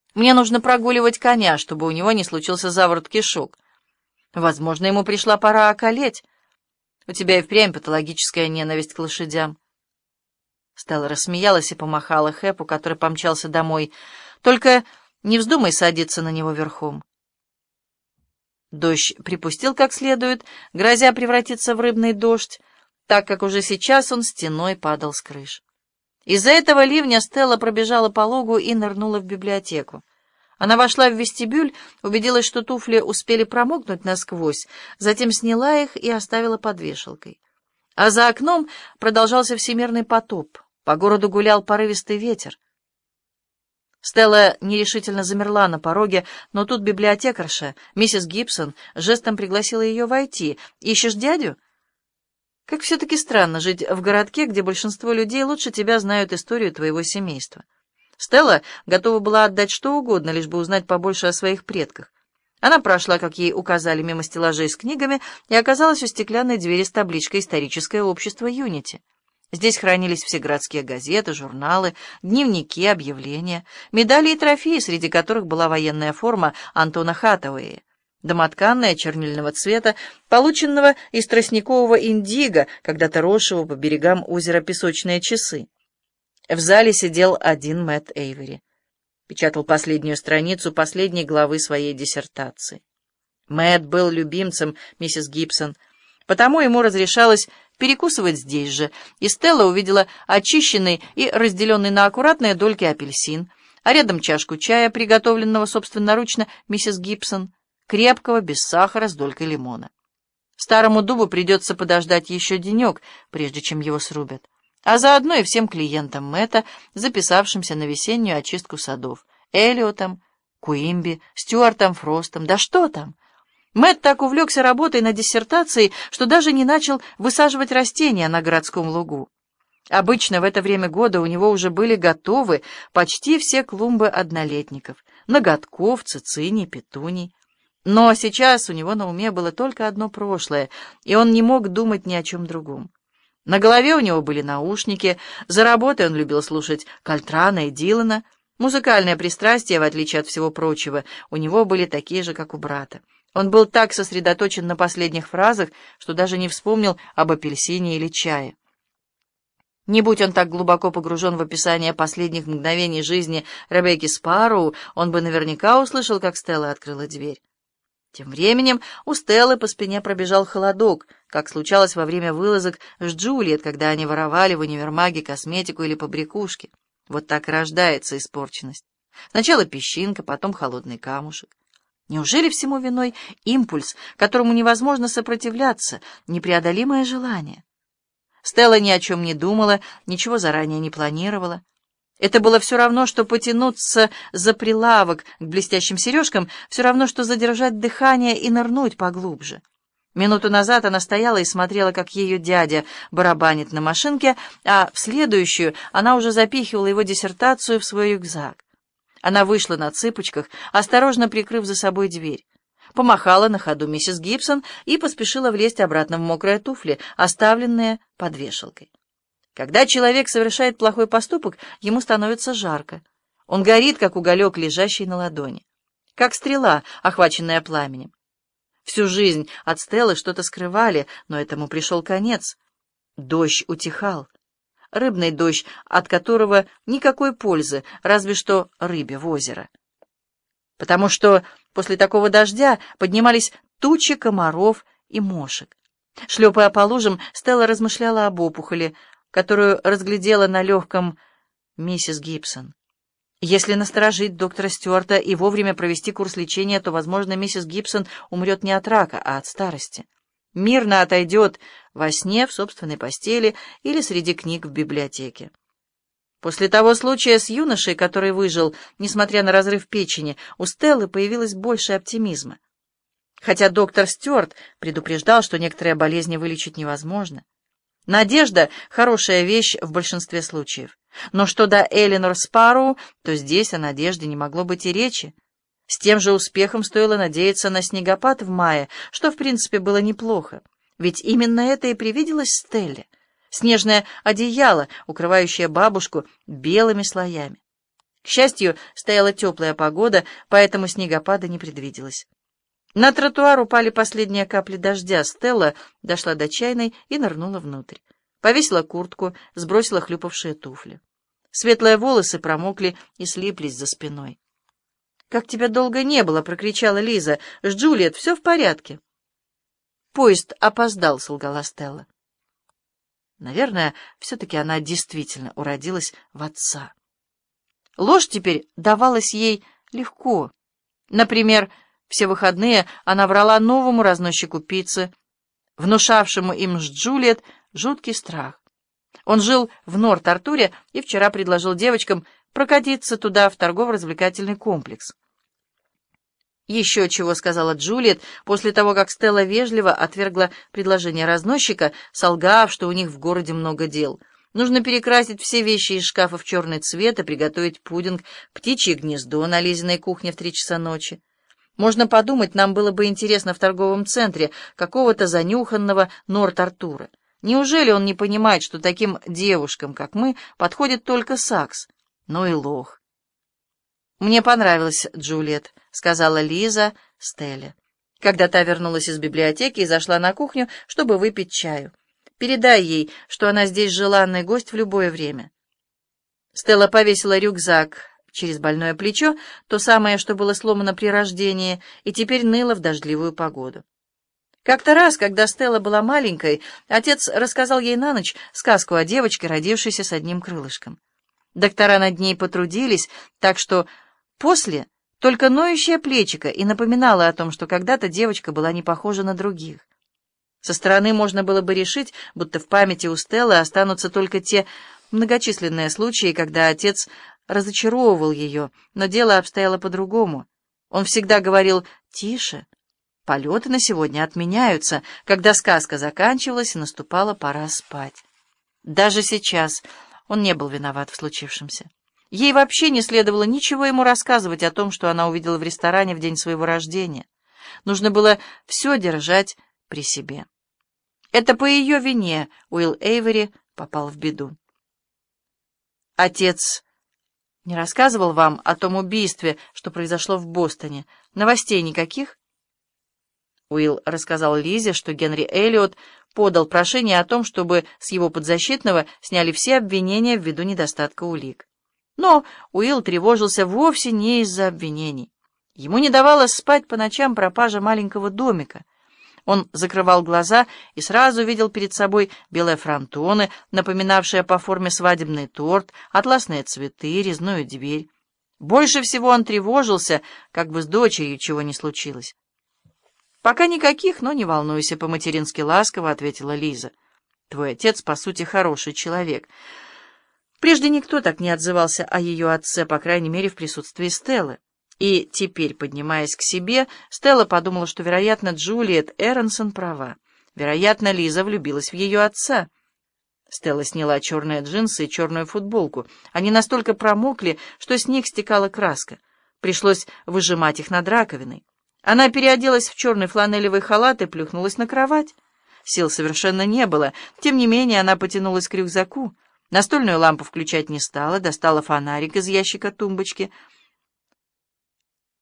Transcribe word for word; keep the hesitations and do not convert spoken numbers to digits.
Мне нужно прогуливать коня, чтобы у него не случился заворот кишок. Возможно, ему пришла пора околеть. У тебя и впрямь патологическая ненависть к лошадям». Стелла рассмеялась и помахала Хэпу, который помчался домой. «Только не вздумай садиться на него верхом». Дождь припустил как следует, грозя превратиться в рыбный дождь, так как уже сейчас он стеной падал с крыш. Из-за этого ливня Стелла пробежала по лугу и нырнула в библиотеку. Она вошла в вестибюль, убедилась, что туфли успели промокнуть насквозь, затем сняла их и оставила под вешалкой. А за окном продолжался всемирный потоп. По городу гулял порывистый ветер. Стелла нерешительно замерла на пороге, но тут библиотекарша, миссис Гибсон, жестом пригласила ее войти. «Ищешь дядю?» «Как все-таки странно жить в городке, где большинство людей лучше тебя знают историю твоего семейства». Стелла готова была отдать что угодно, лишь бы узнать побольше о своих предках. Она прошла, как ей указали, мимо стеллажей с книгами и оказалась у стеклянной двери с табличкой «Историческое общество Юнити». Здесь хранились все городские газеты, журналы, дневники, объявления, медали и трофеи, среди которых была военная форма Антона Хаттауэя, домотканная чернильного цвета, полученного из тростникового индиго, когда-то росшего по берегам озера Песочные часы. В зале сидел один Мэтт Эйвери. Печатал последнюю страницу последней главы своей диссертации. Мэтт был любимцем миссис Гибсон, потому ему разрешалось перекусывать здесь же, и Стелла увидела очищенный и разделенный на аккуратные дольки апельсин, а рядом чашку чая, приготовленного собственноручно миссис Гибсон, крепкого, без сахара, с долькой лимона. Старому дубу придется подождать еще денек, прежде чем его срубят, а заодно и всем клиентам Мэтта, записавшимся на весеннюю очистку садов, Эллиотом, Куимби, Стюартом Фростом, да что там! Мэтт так увлекся работой над диссертацией, что даже не начал высаживать растения на городском лугу. Обычно в это время года у него уже были готовы почти все клумбы однолетников, ноготков, цициний, петуний. Но сейчас у него на уме было только одно прошлое, и он не мог думать ни о чем другом. На голове у него были наушники, за работой он любил слушать Кольтрана и Дилана. Музыкальные пристрастия, в отличие от всего прочего, у него были такие же, как у брата. Он был так сосредоточен на последних фразах, что даже не вспомнил об апельсине или чае. Не будь он так глубоко погружен в описание последних мгновений жизни Ребекки Спарроу, он бы наверняка услышал, как Стелла открыла дверь. Тем временем у Стеллы по спине пробежал холодок, как случалось во время вылазок с Джульет, когда они воровали в универмаге косметику или побрякушки. Вот так и рождается испорченность. Сначала песчинка, потом холодный камушек. Неужели всему виной импульс, которому невозможно сопротивляться, непреодолимое желание? Стелла ни о чем не думала, ничего заранее не планировала. Это было все равно, что потянуться за прилавок к блестящим сережкам, все равно, что задержать дыхание и нырнуть поглубже. Минуту назад она стояла и смотрела, как ее дядя барабанит на машинке, а в следующую она уже запихивала его диссертацию в свой рюкзак. Она вышла на цыпочках, осторожно прикрыв за собой дверь, помахала на ходу миссис Гибсон и поспешила влезть обратно в мокрые туфли, оставленные под вешалкой. Когда человек совершает плохой поступок, ему становится жарко. Он горит, как уголек, лежащий на ладони, как стрела, охваченная пламенем. Всю жизнь от Стеллы что-то скрывали, но этому пришел конец. Дождь утихал. Рыбный дождь, от которого никакой пользы, разве что рыбе в озеро. Потому что после такого дождя поднимались тучи комаров и мошек. Шлепая по лужам, Стелла размышляла об опухоли, которую разглядела на легком миссис Гибсон. Если насторожить доктора Стюарта и вовремя провести курс лечения, то, возможно, миссис Гибсон умрет не от рака, а от старости. Мирно отойдет во сне в собственной постели или среди книг в библиотеке. После того случая с юношей, который выжил, несмотря на разрыв печени, у Стеллы появилось больше оптимизма. Хотя доктор Стюарт предупреждал, что некоторые болезни вылечить невозможно. Надежда — хорошая вещь в большинстве случаев. Но что до Эленор Спарроу, то здесь о надежде не могло быть и речи. С тем же успехом стоило надеяться на снегопад в мае, что, в принципе, было неплохо. Ведь именно это и привиделось Стелле. Снежное одеяло, укрывающее бабушку белыми слоями. К счастью, стояла теплая погода, поэтому снегопада не предвиделось. На тротуар упали последние капли дождя. Стелла дошла до чайной и нырнула внутрь. Повесила куртку, сбросила хлюпавшие туфли. Светлые волосы промокли и слиплись за спиной. «Как тебя долго не было!» — прокричала Лиза. «С Джульет все в порядке?» «Поезд опоздал», — солгала Стелла. Наверное, все-таки она действительно уродилась в отца. Ложь теперь давалась ей легко. Например, все выходные она врала новому разносчику пиццы, внушавшему им с Джульет жуткий страх. Он жил в Норт-Артуре и вчера предложил девочкам прокатиться туда, в торгово-развлекательный комплекс. «Еще чего», — сказала Джульет, после того, как Стелла вежливо отвергла предложение разносчика, солгав, что у них в городе много дел. Нужно перекрасить все вещи из шкафа в черный цвет и приготовить пудинг, птичье гнездо на Лизиной кухне в три часа ночи. Можно подумать, нам было бы интересно в торговом центре какого-то занюханного Норт-Артура. Неужели он не понимает, что таким девушкам, как мы, подходит только сакс? Ну и лох. «Мне понравилась Джульет», — сказала Лиза Стелле, когда та вернулась из библиотеки и зашла на кухню, чтобы выпить чаю. «Передай ей, что она здесь желанный гость в любое время». Стелла повесила рюкзак через больное плечо, то самое, что было сломано при рождении, и теперь ныло в дождливую погоду. Как-то раз, когда Стелла была маленькой, отец рассказал ей на ночь сказку о девочке, родившейся с одним крылышком. Доктора над ней потрудились, так что после только ноющее плечико и напоминало о том, что когда-то девочка была не похожа на других. Со стороны можно было бы решить, будто в памяти у Стеллы останутся только те многочисленные случаи, когда отец разочаровывал ее, но дело обстояло по-другому. Он всегда говорил «тише». Полеты на сегодня отменяются, когда сказка заканчивалась и наступала пора спать. Даже сейчас он не был виноват в случившемся. Ей вообще не следовало ничего ему рассказывать о том, что она увидела в ресторане в день своего рождения. Нужно было все держать при себе. Это по ее вине Уилл Эйвери попал в беду. Отец не рассказывал вам о том убийстве, что произошло в Бостоне? Новостей никаких? Уилл рассказал Лизе, что Генри Эллиот подал прошение о том, чтобы с его подзащитного сняли все обвинения ввиду недостатка улик. Но Уилл тревожился вовсе не из-за обвинений. Ему не давала спать по ночам пропажа маленького домика. Он закрывал глаза и сразу видел перед собой белые фронтоны, напоминавшие по форме свадебный торт, атласные цветы, резную дверь. Больше всего он тревожился, как бы с дочерью чего не случилось. «Пока никаких, но не волнуйся», — по-матерински ласково ответила Лиза. «Твой отец, по сути, хороший человек». Прежде никто так не отзывался о ее отце, по крайней мере, в присутствии Стеллы. И теперь, поднимаясь к себе, Стелла подумала, что, вероятно, Джульет Эронсон права. Вероятно, Лиза влюбилась в ее отца. Стелла сняла черные джинсы и черную футболку. Они настолько промокли, что с них стекала краска. Пришлось выжимать их над раковиной. Она переоделась в черный фланелевый халат и плюхнулась на кровать. Сил совершенно не было. Тем не менее, она потянулась к рюкзаку. Настольную лампу включать не стала, достала фонарик из ящика тумбочки —